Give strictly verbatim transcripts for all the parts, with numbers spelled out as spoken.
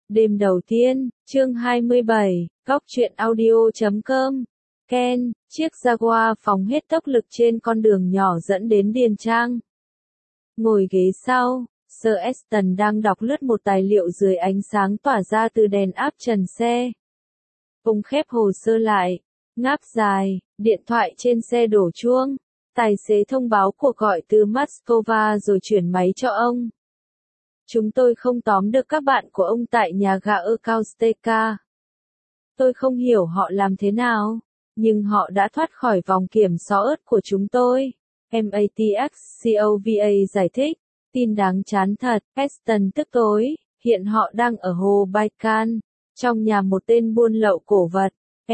Đêm đầu tiên, chương hai mươi bảy, góc truyện audio chấm com. Ken, chiếc Jaguar phóng hết tốc lực trên con đường nhỏ dẫn đến Điền Trang. Ngồi ghế sau, Sir Aston đang đọc lướt một tài liệu dưới ánh sáng tỏa ra từ đèn áp trần xe. Ông khép hồ sơ lại, ngáp dài, điện thoại trên xe đổ chuông. Tài xế thông báo cuộc gọi từ Moscow rồi chuyển máy cho ông. Chúng tôi không tóm được các bạn của ông tại nhà ga ở Kausteka. Tôi không hiểu họ làm thế nào, nhưng họ đã thoát khỏi vòng kiểm soát của chúng tôi. Matxcova giải thích, tin đáng chán thật. Aston tức tối, hiện họ đang ở hồ Baikal, trong nhà một tên buôn lậu cổ vật.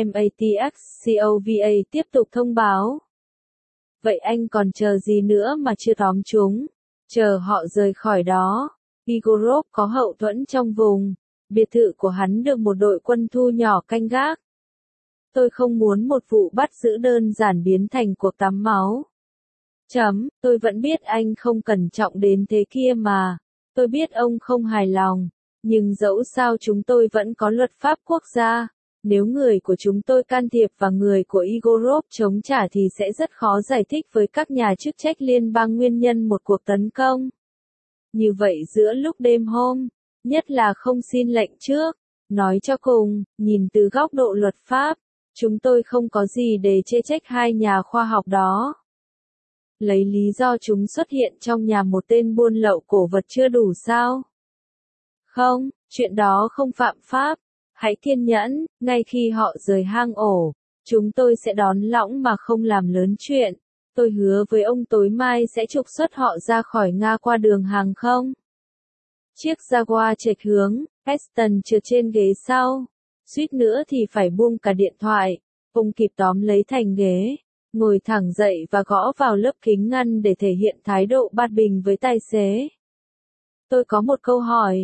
Matxcova tiếp tục thông báo. Vậy anh còn chờ gì nữa mà chưa tóm chúng? Chờ họ rời khỏi đó. Igorov có hậu thuẫn trong vùng, biệt thự của hắn được một đội quân thu nhỏ canh gác. Tôi không muốn một vụ bắt giữ đơn giản biến thành cuộc tắm máu. Chấm, tôi vẫn biết anh không cẩn trọng đến thế kia mà. Tôi biết ông không hài lòng, nhưng dẫu sao chúng tôi vẫn có luật pháp quốc gia. Nếu người của chúng tôi can thiệp và người của Igorov chống trả thì sẽ rất khó giải thích với các nhà chức trách liên bang nguyên nhân một cuộc tấn công. Như vậy giữa lúc đêm hôm, nhất là không xin lệnh trước. Nói cho cùng, nhìn từ góc độ luật pháp, chúng tôi không có gì để chê trách hai nhà khoa học đó. Lấy lý do chúng xuất hiện trong nhà một tên buôn lậu cổ vật chưa đủ sao? Không, chuyện đó không phạm pháp. Hãy kiên nhẫn, ngay khi họ rời hang ổ, chúng tôi sẽ đón lõng mà không làm lớn chuyện. Tôi hứa với ông tối mai sẽ trục xuất họ ra khỏi Nga qua đường hàng không. Chiếc Jaguar chệch hướng, Aston trượt trên ghế sau. Suýt nữa thì phải buông cả điện thoại. Ông kịp tóm lấy thành ghế, ngồi thẳng dậy và gõ vào lớp kính ngăn để thể hiện thái độ bát bình với tài xế. Tôi có một câu hỏi.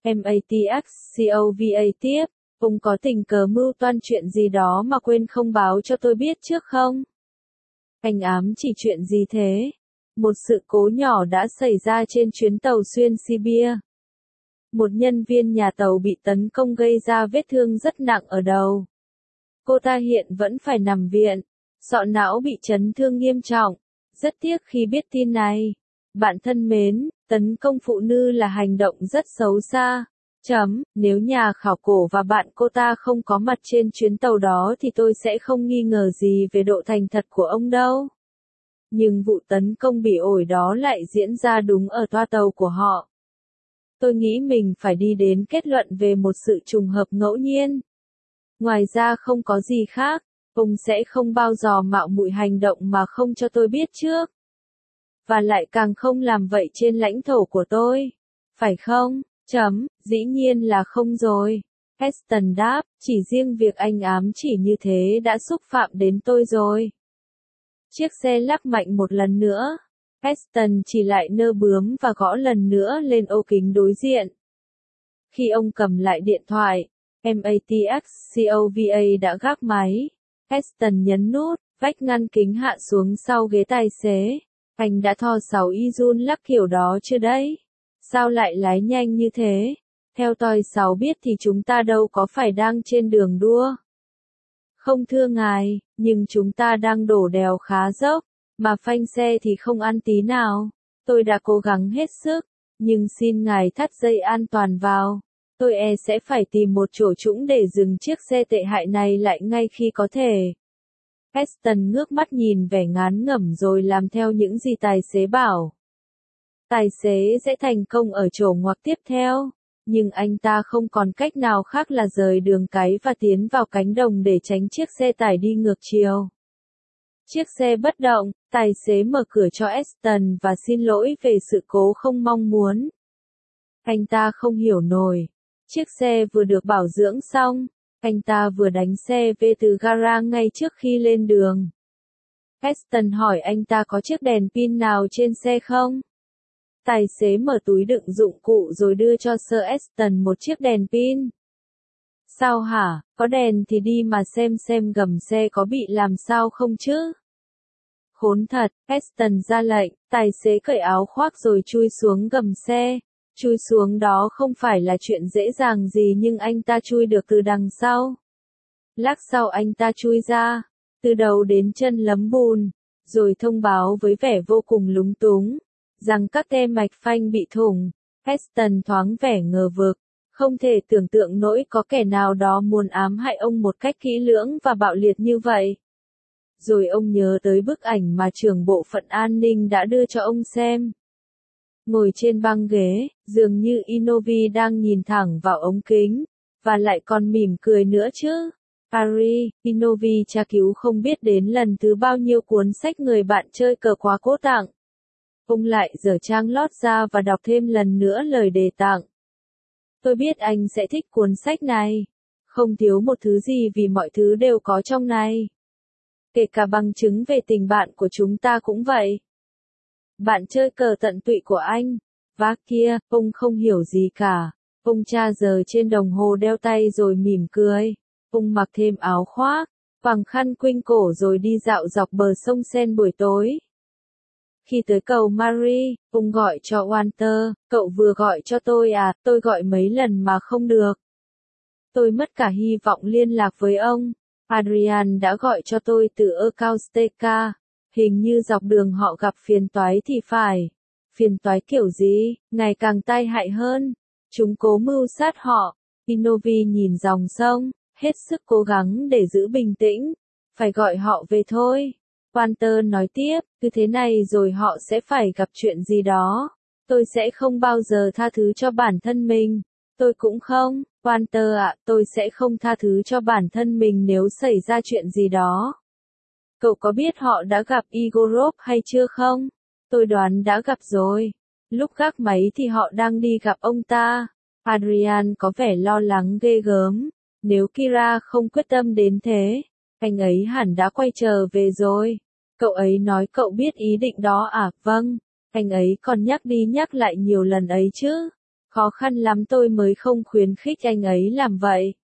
Matxcova tiếp, ông có tình cờ mưu toan chuyện gì đó mà quên không báo cho tôi biết trước không? Anh ám chỉ chuyện gì thế? Một sự cố nhỏ đã xảy ra trên chuyến tàu xuyên Sibia. Một nhân viên nhà tàu bị tấn công gây ra vết thương rất nặng ở đầu. Cô ta hiện vẫn phải nằm viện. Sọ não bị chấn thương nghiêm trọng. Rất tiếc khi biết tin này. Bạn thân mến, tấn công phụ nữ là hành động rất xấu xa. Chấm, nếu nhà khảo cổ và bạn cô ta không có mặt trên chuyến tàu đó thì tôi sẽ không nghi ngờ gì về độ thành thật của ông đâu. Nhưng vụ tấn công bị ổi đó lại diễn ra đúng ở toa tàu của họ. Tôi nghĩ mình phải đi đến kết luận về một sự trùng hợp ngẫu nhiên. Ngoài ra không có gì khác, ông sẽ không bao giờ mạo muội hành động mà không cho tôi biết trước. Và lại càng không làm vậy trên lãnh thổ của tôi. Phải không? Chấm, dĩ nhiên là không rồi. Aston đáp, chỉ riêng việc anh ám chỉ như thế đã xúc phạm đến tôi rồi. Chiếc xe lắc mạnh một lần nữa. Aston chỉ lại nơ bướm và gõ lần nữa lên ô kính đối diện. Khi ông cầm lại điện thoại, Matxcova đã gác máy. Aston nhấn nút, vách ngăn kính hạ xuống sau ghế tài xế. Anh đã thò sáu y run lắc kiểu đó chưa đấy? Sao lại lái nhanh như thế? Theo tôi sáu biết thì chúng ta đâu có phải đang trên đường đua. Không thưa ngài, nhưng chúng ta đang đổ đèo khá dốc, mà phanh xe thì không ăn tí nào. Tôi đã cố gắng hết sức, nhưng xin ngài thắt dây an toàn vào. Tôi e sẽ phải tìm một chỗ trũng để dừng chiếc xe tệ hại này lại ngay khi có thể. Aston ngước mắt nhìn vẻ ngán ngẩm rồi làm theo những gì tài xế bảo. Tài xế sẽ thành công ở chỗ ngoặc tiếp theo, nhưng anh ta không còn cách nào khác là rời đường cái và tiến vào cánh đồng để tránh chiếc xe tải đi ngược chiều. Chiếc xe bất động, tài xế mở cửa cho Aston và xin lỗi về sự cố không mong muốn. Anh ta không hiểu nổi. Chiếc xe vừa được bảo dưỡng xong, anh ta vừa đánh xe về từ gara ngay trước khi lên đường. Aston hỏi anh ta có chiếc đèn pin nào trên xe không? Tài xế mở túi đựng dụng cụ rồi đưa cho Sir Aston một chiếc đèn pin. Sao hả, có đèn thì đi mà xem xem gầm xe có bị làm sao không chứ? Khốn thật, Aston ra lệnh, tài xế cởi áo khoác rồi chui xuống gầm xe. Chui xuống đó không phải là chuyện dễ dàng gì nhưng anh ta chui được từ đằng sau. Lát sau anh ta chui ra, từ đầu đến chân lấm bùn, rồi thông báo với vẻ vô cùng lúng túng, rằng các te mạch phanh bị thủng. Heston thoáng vẻ ngờ vực, không thể tưởng tượng nổi có kẻ nào đó muốn ám hại ông một cách kỹ lưỡng và bạo liệt như vậy. Rồi ông nhớ tới bức ảnh mà trưởng bộ phận an ninh đã đưa cho ông xem. Ngồi trên băng ghế, dường như Inovi đang nhìn thẳng vào ống kính, và lại còn mỉm cười nữa chứ. Paris, Inovi tra cứu không biết đến lần thứ bao nhiêu cuốn sách người bạn chơi cờ quá cố tặng. Ông lại dở trang lót ra và đọc thêm lần nữa lời đề tặng. Tôi biết anh sẽ thích cuốn sách này. Không thiếu một thứ gì vì mọi thứ đều có trong này. Kể cả bằng chứng về tình bạn của chúng ta cũng vậy. Bạn chơi cờ tận tụy của anh. Vác kia, ông không hiểu gì cả. Ông tra giờ trên đồng hồ đeo tay rồi mỉm cười. Ông mặc thêm áo khoác, quàng khăn quanh cổ rồi đi dạo dọc bờ sông Sen buổi tối. Khi tới cầu Marie, ông gọi cho Walter, cậu vừa gọi cho tôi à, tôi gọi mấy lần mà không được. Tôi mất cả hy vọng liên lạc với ông. Adrian đã gọi cho tôi từ Erkausteka, hình như dọc đường họ gặp phiền toái thì phải. Phiền toái kiểu gì, ngày càng tai hại hơn. Chúng cố mưu sát họ. Inovi nhìn dòng sông, hết sức cố gắng để giữ bình tĩnh. Phải gọi họ về thôi. Walter nói tiếp, cứ thế này rồi họ sẽ phải gặp chuyện gì đó. Tôi sẽ không bao giờ tha thứ cho bản thân mình. Tôi cũng không, Walter ạ, tôi sẽ không tha thứ cho bản thân mình nếu xảy ra chuyện gì đó. Cậu có biết họ đã gặp Igorov hay chưa không? Tôi đoán đã gặp rồi. Lúc gác máy thì họ đang đi gặp ông ta. Adrian có vẻ lo lắng ghê gớm. Nếu Kira không quyết tâm đến thế, anh ấy hẳn đã quay trở về rồi. Cậu ấy nói cậu biết ý định đó à? Vâng, anh ấy còn nhắc đi nhắc lại nhiều lần ấy chứ. Khó khăn lắm tôi mới không khuyến khích anh ấy làm vậy.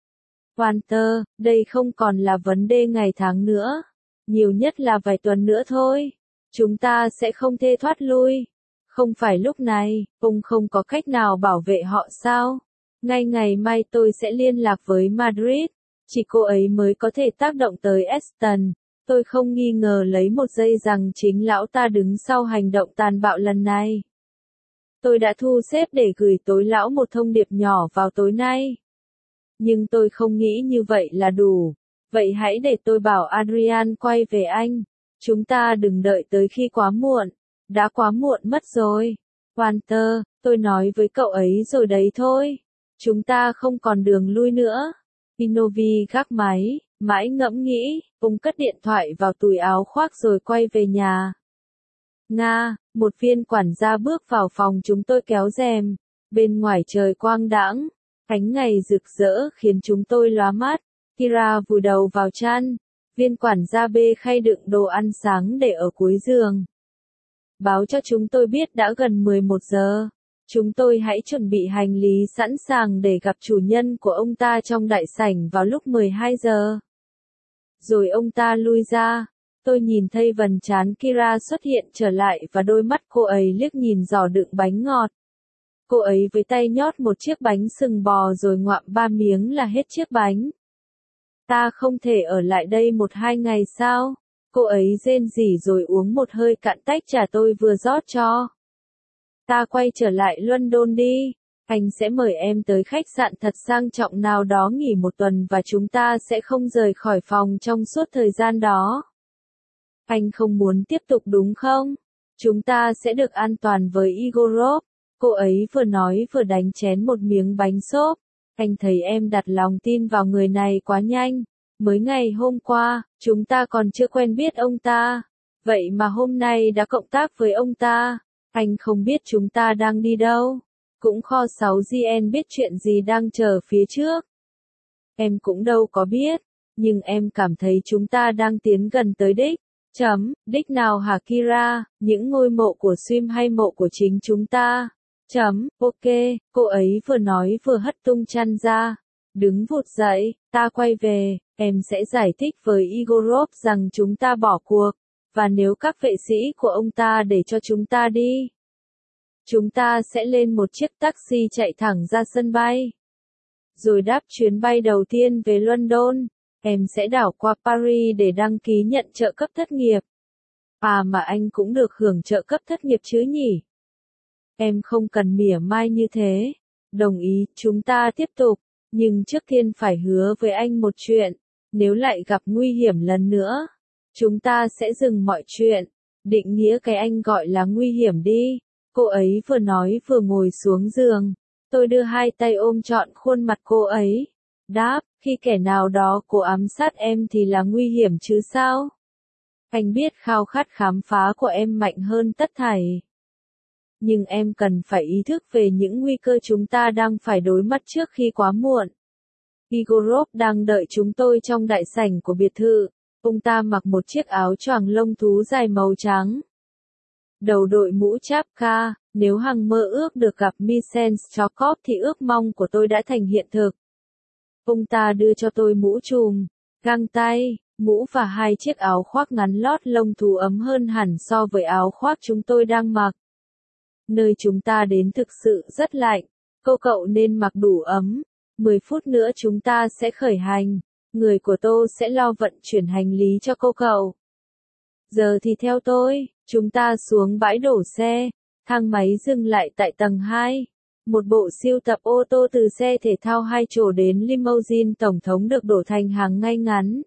Walter, đây không còn là vấn đề ngày tháng nữa. Nhiều nhất là vài tuần nữa thôi. Chúng ta sẽ không thể thoát lui. Không phải lúc này, ông không có cách nào bảo vệ họ sao? Ngay ngày mai tôi sẽ liên lạc với Madrid. Chỉ cô ấy mới có thể tác động tới Eston. Tôi không nghi ngờ lấy một giây rằng chính lão ta đứng sau hành động tàn bạo lần này. Tôi đã thu xếp để gửi tối lão một thông điệp nhỏ vào tối nay. Nhưng tôi không nghĩ như vậy là đủ. Vậy hãy để tôi bảo Adrian quay về anh. Chúng ta đừng đợi tới khi quá muộn. Đã quá muộn mất rồi. Walter, tôi nói với cậu ấy rồi đấy thôi. Chúng ta không còn đường lui nữa. Inovi gác máy, mãi ngẫm nghĩ, ông cất điện thoại vào túi áo khoác rồi quay về nhà. Nga, một viên quản gia bước vào phòng chúng tôi kéo rèm. Bên ngoài trời quang đãng, ánh ngày rực rỡ khiến chúng tôi lóa mắt. Kira vùi đầu vào chăn. Viên quản gia bê khay đựng đồ ăn sáng để ở cuối giường. Báo cho chúng tôi biết đã gần mười một giờ. Chúng tôi hãy chuẩn bị hành lý sẵn sàng để gặp chủ nhân của ông ta trong đại sảnh vào lúc mười hai giờ. Rồi ông ta lui ra. Tôi nhìn thấy vầng trán Kira xuất hiện trở lại và đôi mắt cô ấy liếc nhìn giỏ đựng bánh ngọt. Cô ấy với tay nhót một chiếc bánh sừng bò rồi ngoạm ba miếng là hết chiếc bánh. Ta không thể ở lại đây một hai ngày sao? Cô ấy rên rỉ rồi uống một hơi cạn tách trà tôi vừa rót cho. Ta quay trở lại London đi. Anh sẽ mời em tới khách sạn thật sang trọng nào đó nghỉ một tuần và chúng ta sẽ không rời khỏi phòng trong suốt thời gian đó. Anh không muốn tiếp tục đúng không? Chúng ta sẽ được an toàn với Igorov. Cô ấy vừa nói vừa đánh chén một miếng bánh xốp. Anh thấy em đặt lòng tin vào người này quá nhanh. Mới ngày hôm qua, chúng ta còn chưa quen biết ông ta. Vậy mà hôm nay đã cộng tác với ông ta. Anh không biết chúng ta đang đi đâu. Cũng kho sáu gi en biết chuyện gì đang chờ phía trước. Em cũng đâu có biết. Nhưng em cảm thấy chúng ta đang tiến gần tới đích. Chấm, đích nào hả Kira, những ngôi mộ của Swim hay mộ của chính chúng ta? Chấm, ok, cô ấy vừa nói vừa hất tung chăn ra. Đứng vụt dậy, ta quay về, em sẽ giải thích với Igorov rằng chúng ta bỏ cuộc. Và nếu các vệ sĩ của ông ta để cho chúng ta đi. Chúng ta sẽ lên một chiếc taxi chạy thẳng ra sân bay. Rồi đáp chuyến bay đầu tiên về London. Em sẽ đảo qua Paris để đăng ký nhận trợ cấp thất nghiệp. À mà anh cũng được hưởng trợ cấp thất nghiệp chứ nhỉ? Em không cần mỉa mai như thế. Đồng ý, chúng ta tiếp tục. Nhưng trước tiên phải hứa với anh một chuyện. Nếu lại gặp nguy hiểm lần nữa, chúng ta sẽ dừng mọi chuyện. Định nghĩa cái anh gọi là nguy hiểm đi. Cô ấy vừa nói vừa ngồi xuống giường. Tôi đưa hai tay ôm trọn khuôn mặt cô ấy. Đáp, khi kẻ nào đó cố ám sát em thì là nguy hiểm chứ sao? Anh biết khao khát khám phá của em mạnh hơn tất thảy. Nhưng em cần phải ý thức về những nguy cơ chúng ta đang phải đối mặt trước khi quá muộn. Igorov đang đợi chúng tôi trong đại sảnh của biệt thự. Ông ta mặc một chiếc áo choàng lông thú dài màu trắng. Đầu đội mũ chapka, nếu hằng mơ ước được gặp Michel Chokov thì ước mong của tôi đã thành hiện thực. Ông ta đưa cho tôi mũ trùm, găng tay, mũ và hai chiếc áo khoác ngắn lót lông thú ấm hơn hẳn so với áo khoác chúng tôi đang mặc. Nơi chúng ta đến thực sự rất lạnh, cô cậu nên mặc đủ ấm. mười phút nữa chúng ta sẽ khởi hành, người của tôi sẽ lo vận chuyển hành lý cho cô cậu. Giờ thì theo tôi, chúng ta xuống bãi đổ xe, thang máy dừng lại tại tầng hai. Một bộ sưu tập ô tô từ xe thể thao hai chỗ đến limousine tổng thống được đổ thành hàng ngay ngắn.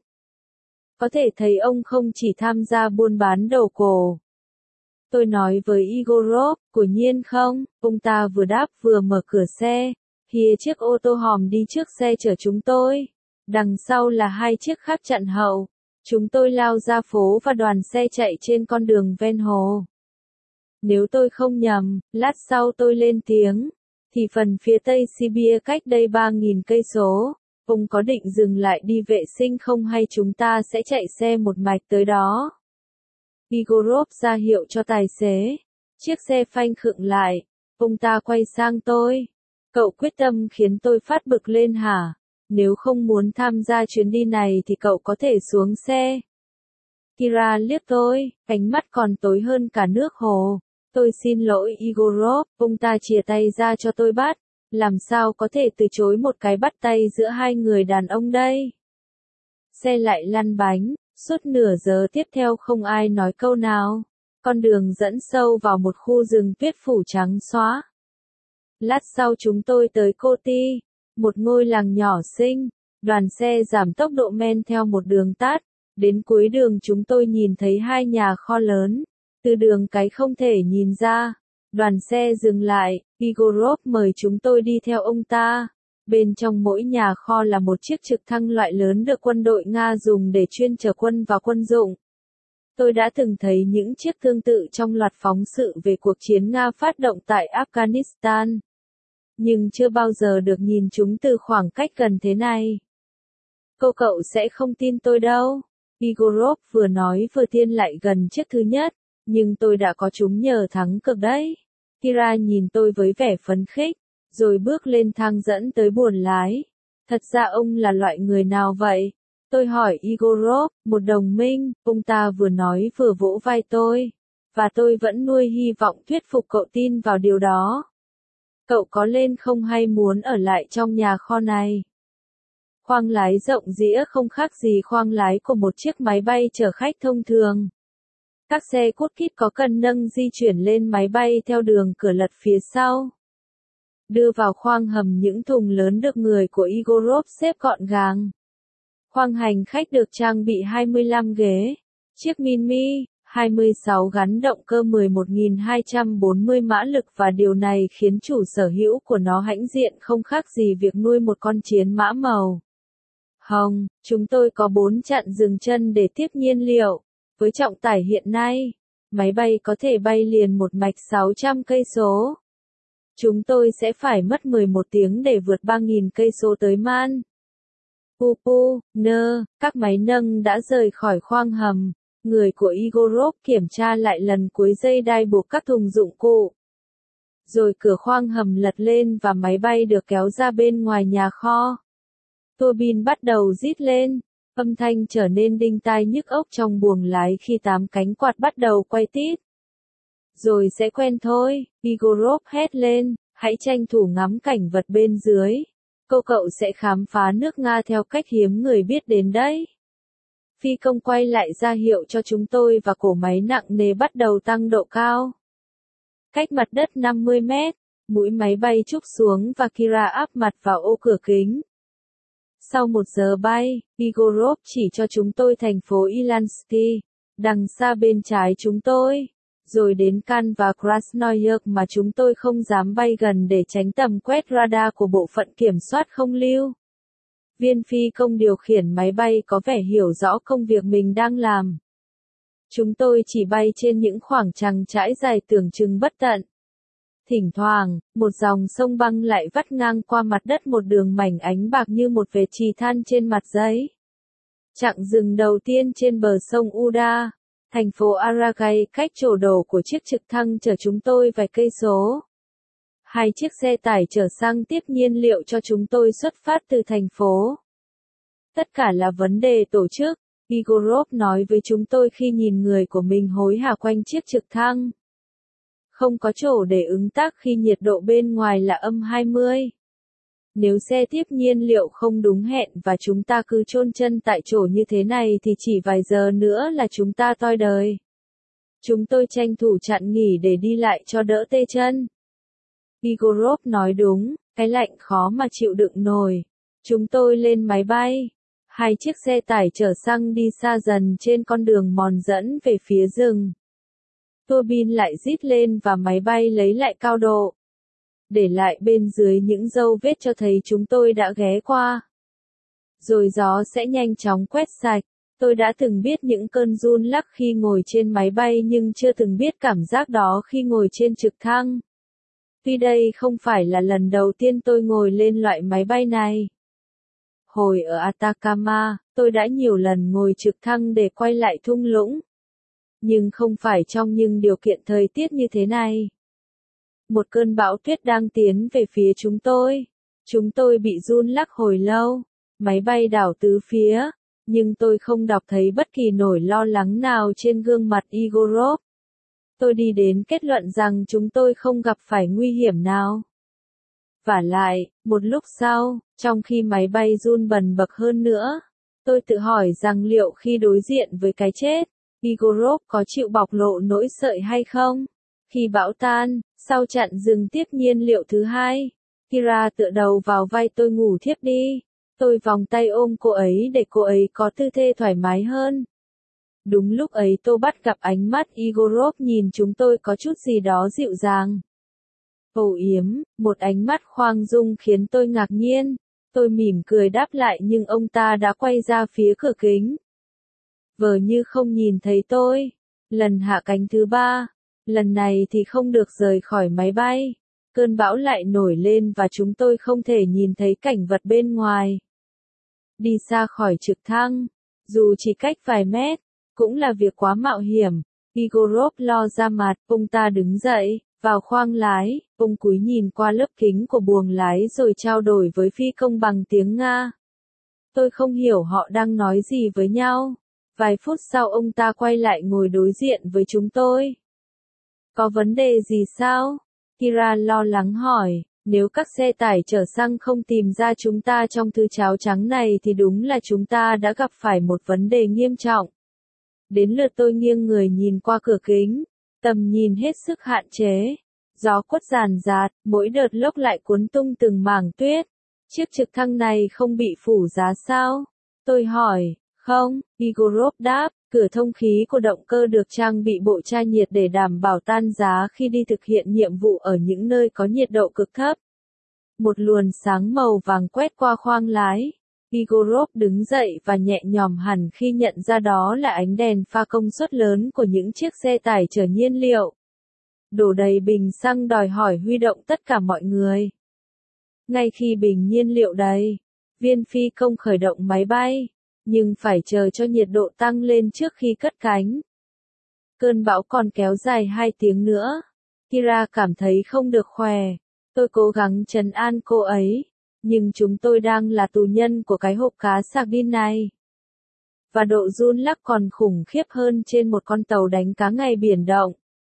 Có thể thấy ông không chỉ tham gia buôn bán đồ cổ. Tôi nói với Igorov, quả nhiên không, ông ta vừa đáp vừa mở cửa xe. Phía chiếc ô tô hòm đi trước xe chở chúng tôi. Đằng sau là hai chiếc khác chặn hậu. Chúng tôi lao ra phố và đoàn xe chạy trên con đường ven hồ. Nếu tôi không nhầm, lát sau tôi lên tiếng, thì phần phía tây Siberia cách đây ba nghìn cây số, ông có định dừng lại đi vệ sinh không hay chúng ta sẽ chạy xe một mạch tới đó? Igorov ra hiệu cho tài xế. Chiếc xe phanh khựng lại. Ông ta quay sang tôi. Cậu quyết tâm khiến tôi phát bực lên hả? Nếu không muốn tham gia chuyến đi này thì cậu có thể xuống xe. Kira liếc tôi, ánh mắt còn tối hơn cả nước hồ. Tôi xin lỗi Igorov, ông ta chìa tay ra cho tôi bắt. Làm sao có thể từ chối một cái bắt tay giữa hai người đàn ông đây? Xe lại lăn bánh, suốt nửa giờ tiếp theo không ai nói câu nào. Con đường dẫn sâu vào một khu rừng tuyết phủ trắng xóa. Lát sau chúng tôi tới Koti, một ngôi làng nhỏ xinh. Đoàn xe giảm tốc độ men theo một đường tắt. Đến cuối đường chúng tôi nhìn thấy hai nhà kho lớn. Từ đường cái không thể nhìn ra. Đoàn xe dừng lại, Igorov mời chúng tôi đi theo ông ta. Bên trong mỗi nhà kho là một chiếc trực thăng loại lớn được quân đội Nga dùng để chuyên chở quân và quân dụng. Tôi đã từng thấy những chiếc tương tự trong loạt phóng sự về cuộc chiến Nga phát động tại Afghanistan. Nhưng chưa bao giờ được nhìn chúng từ khoảng cách gần thế này. Cô cậu sẽ không tin tôi đâu. Igorov vừa nói vừa tiến lại gần chiếc thứ nhất. Nhưng tôi đã có chúng nhờ thắng cực đấy. Kira nhìn tôi với vẻ phấn khích, rồi bước lên thang dẫn tới buồng lái. Thật ra ông là loại người nào vậy? Tôi hỏi Igorov, một đồng minh, ông ta vừa nói vừa vỗ vai tôi. Và tôi vẫn nuôi hy vọng thuyết phục cậu tin vào điều đó. Cậu có lên không hay muốn ở lại trong nhà kho này? Khoang lái rộng rĩa không khác gì khoang lái của một chiếc máy bay chở khách thông thường. Các xe cút kít có cần nâng di chuyển lên máy bay theo đường cửa lật phía sau. Đưa vào khoang hầm những thùng lớn được người của Igorov xếp gọn gàng. Khoang hành khách được trang bị hai mươi lăm ghế. Chiếc Mini hai mươi sáu gắn động cơ mười một nghìn hai trăm bốn mươi mã lực và điều này khiến chủ sở hữu của nó hãnh diện không khác gì việc nuôi một con chiến mã màu hồng. Chúng tôi có bốn chặn dừng chân để tiếp nhiên liệu. Với trọng tải hiện nay, máy bay có thể bay liền một mạch sáu trăm cây số. Chúng tôi sẽ phải mất mười một tiếng để vượt ba nghìn cây số tới Man. Pupu, nơ, các máy nâng đã rời khỏi khoang hầm. Người của Igorov kiểm tra lại lần cuối dây đai buộc các thùng dụng cụ. Rồi cửa khoang hầm lật lên và máy bay được kéo ra bên ngoài nhà kho. Tua bin bắt đầu rít lên. Âm thanh trở nên đinh tai nhức óc trong buồng lái khi tám cánh quạt bắt đầu quay tít. Rồi sẽ quen thôi, Igorov hét lên, hãy tranh thủ ngắm cảnh vật bên dưới. Cô cậu sẽ khám phá nước Nga theo cách hiếm người biết đến đấy. Phi công quay lại ra hiệu cho chúng tôi và cổ máy nặng nề bắt đầu tăng độ cao. Cách mặt đất năm mươi mét, mũi máy bay trúc xuống và Kira áp mặt vào ô cửa kính. Sau một giờ bay, Igorov chỉ cho chúng tôi thành phố Ilansky, đằng xa bên trái chúng tôi, rồi đến Can và Krasnoyarsk mà chúng tôi không dám bay gần để tránh tầm quét radar của bộ phận kiểm soát không lưu. Viên phi công điều khiển máy bay có vẻ hiểu rõ công việc mình đang làm. Chúng tôi chỉ bay trên những khoảng trăng trải dài tưởng chừng bất tận. Thỉnh thoảng, một dòng sông băng lại vắt ngang qua mặt đất một đường mảnh ánh bạc như một vệt chì than trên mặt giấy. Chặng dừng đầu tiên trên bờ sông Uda, thành phố Aragay cách chỗ đổ của chiếc trực thăng chở chúng tôi vài cây số. Hai chiếc xe tải chở xăng tiếp nhiên liệu cho chúng tôi xuất phát từ thành phố. Tất cả là vấn đề tổ chức, Igorov nói với chúng tôi khi nhìn người của mình hối hả quanh chiếc trực thăng. Không có chỗ để ứng tác khi nhiệt độ bên ngoài là âm hai mươi. Nếu xe tiếp nhiên liệu không đúng hẹn và chúng ta cứ chôn chân tại chỗ như thế này thì chỉ vài giờ nữa là chúng ta toi đời. Chúng tôi tranh thủ chặn nghỉ để đi lại cho đỡ tê chân. Igorov nói đúng, cái lạnh khó mà chịu đựng nổi. Chúng tôi lên máy bay. Hai chiếc xe tải chở xăng đi xa dần trên con đường mòn dẫn về phía rừng. Tua bin lại rít lên và máy bay lấy lại cao độ. Để lại bên dưới những dấu vết cho thấy chúng tôi đã ghé qua. Rồi gió sẽ nhanh chóng quét sạch. Tôi đã từng biết những cơn run lắc khi ngồi trên máy bay nhưng chưa từng biết cảm giác đó khi ngồi trên trực thăng. Tuy đây không phải là lần đầu tiên tôi ngồi lên loại máy bay này. Hồi ở Atacama, tôi đã nhiều lần ngồi trực thăng để quay lại thung lũng. Nhưng không phải trong những điều kiện thời tiết như thế này. Một cơn bão tuyết đang tiến về phía chúng tôi. Chúng tôi bị run lắc hồi lâu. Máy bay đảo tứ phía. Nhưng tôi không đọc thấy bất kỳ nỗi lo lắng nào trên gương mặt Igorov. Tôi đi đến kết luận rằng chúng tôi không gặp phải nguy hiểm nào. Vả lại, một lúc sau, trong khi máy bay run bần bật hơn nữa, tôi tự hỏi rằng liệu khi đối diện với cái chết, Igorov có chịu bộc lộ nỗi sợ hay không? Khi bão tan, sau chặn dừng tiếp nhiên liệu thứ hai, Kira tựa đầu vào vai tôi ngủ thiếp đi. Tôi vòng tay ôm cô ấy để cô ấy có tư thế thoải mái hơn. Đúng lúc ấy tôi bắt gặp ánh mắt Igorov nhìn chúng tôi có chút gì đó dịu dàng. Âu yếm, một ánh mắt khoang dung khiến tôi ngạc nhiên. Tôi mỉm cười đáp lại nhưng ông ta đã quay ra phía cửa kính. Vờ như không nhìn thấy tôi. Lần hạ cánh thứ ba, lần này thì không được rời khỏi máy bay. Cơn bão lại nổi lên và chúng tôi không thể nhìn thấy cảnh vật bên ngoài. Đi xa khỏi trực thăng, dù chỉ cách vài mét, cũng là việc quá mạo hiểm. Igorov lo ra mặt, ông ta đứng dậy, vào khoang lái, ông cúi nhìn qua lớp kính của buồng lái rồi trao đổi với phi công bằng tiếng Nga. Tôi không hiểu họ đang nói gì với nhau. Vài phút sau ông ta quay lại ngồi đối diện với chúng tôi. Có vấn đề gì sao? Kira lo lắng hỏi. Nếu các xe tải chở xăng không tìm ra chúng ta trong thứ cháo trắng này thì đúng là chúng ta đã gặp phải một vấn đề nghiêm trọng. Đến lượt tôi nghiêng người nhìn qua cửa kính, tầm nhìn hết sức hạn chế. Gió quất ràn rạt, mỗi đợt lốc lại cuốn tung từng mảng tuyết. Chiếc trực thăng này không bị phủ giá sao? Tôi hỏi, không, Igorov đáp, cửa thông khí của động cơ được trang bị bộ tra nhiệt để đảm bảo tan giá khi đi thực hiện nhiệm vụ ở những nơi có nhiệt độ cực thấp. Một luồng sáng màu vàng quét qua khoang lái. Igorov đứng dậy và nhẹ nhõm hẳn khi nhận ra đó là ánh đèn pha công suất lớn của những chiếc xe tải chở nhiên liệu. Đổ đầy bình xăng đòi hỏi huy động tất cả mọi người. Ngay khi bình nhiên liệu đầy, viên phi công khởi động máy bay, nhưng phải chờ cho nhiệt độ tăng lên trước khi cất cánh. Cơn bão còn kéo dài hai tiếng nữa. Kira cảm thấy không được khỏe. Tôi cố gắng trấn an cô ấy, nhưng chúng tôi đang là tù nhân của cái hộp cá sardine này. Và độ run lắc còn khủng khiếp hơn trên một con tàu đánh cá ngày biển động.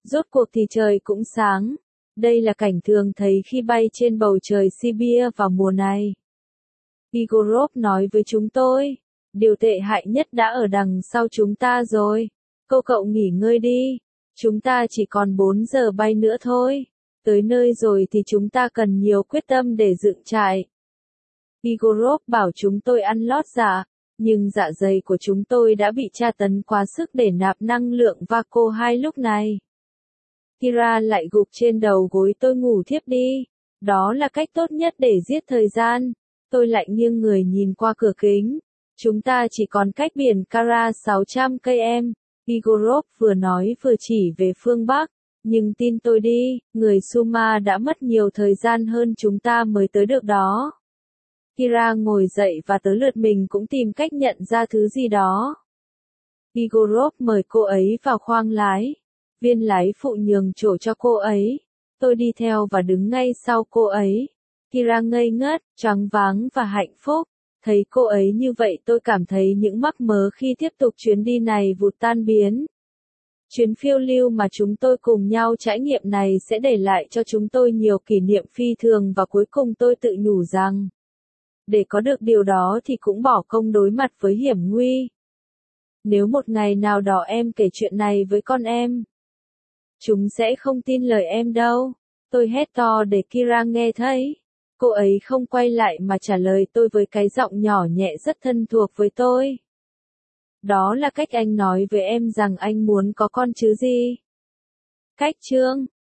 Rốt cuộc thì trời cũng sáng. Đây là cảnh thường thấy khi bay trên bầu trời Siberia vào mùa này. Igorov nói với chúng tôi. Điều tệ hại nhất đã ở đằng sau chúng ta rồi. Cô cậu nghỉ ngơi đi. Chúng ta chỉ còn bốn giờ bay nữa thôi. Tới nơi rồi thì chúng ta cần nhiều quyết tâm để dựng trại. Igorov bảo chúng tôi ăn lót dạ, nhưng dạ dày của chúng tôi đã bị tra tấn quá sức để nạp năng lượng Vaco hai lúc này. Kira lại gục trên đầu gối tôi ngủ thiếp đi. Đó là cách tốt nhất để giết thời gian. Tôi lại nghiêng người nhìn qua cửa kính. Chúng ta chỉ còn cách biển Kara sáu trăm cây em. Igorov vừa nói vừa chỉ về phương Bắc. Nhưng tin tôi đi, người Suma đã mất nhiều thời gian hơn chúng ta mới tới được đó. Kira ngồi dậy và tới lượt mình cũng tìm cách nhận ra thứ gì đó. Igorov mời cô ấy vào khoang lái. Viên lái phụ nhường chỗ cho cô ấy. Tôi đi theo và đứng ngay sau cô ấy. Kira ngây ngất, choáng váng và hạnh phúc. Thấy cô ấy như vậy tôi cảm thấy những mắc mớ khi tiếp tục chuyến đi này vụt tan biến. Chuyến phiêu lưu mà chúng tôi cùng nhau trải nghiệm này sẽ để lại cho chúng tôi nhiều kỷ niệm phi thường và cuối cùng tôi tự nhủ rằng, để có được điều đó thì cũng bỏ công đối mặt với hiểm nguy. Nếu một ngày nào đó em kể chuyện này với con em, chúng sẽ không tin lời em đâu. Tôi hét to để Kira nghe thấy. Cô ấy không quay lại mà trả lời tôi với cái giọng nhỏ nhẹ rất thân thuộc với tôi. Đó là cách anh nói với em rằng anh muốn có con chứ gì. Cách chương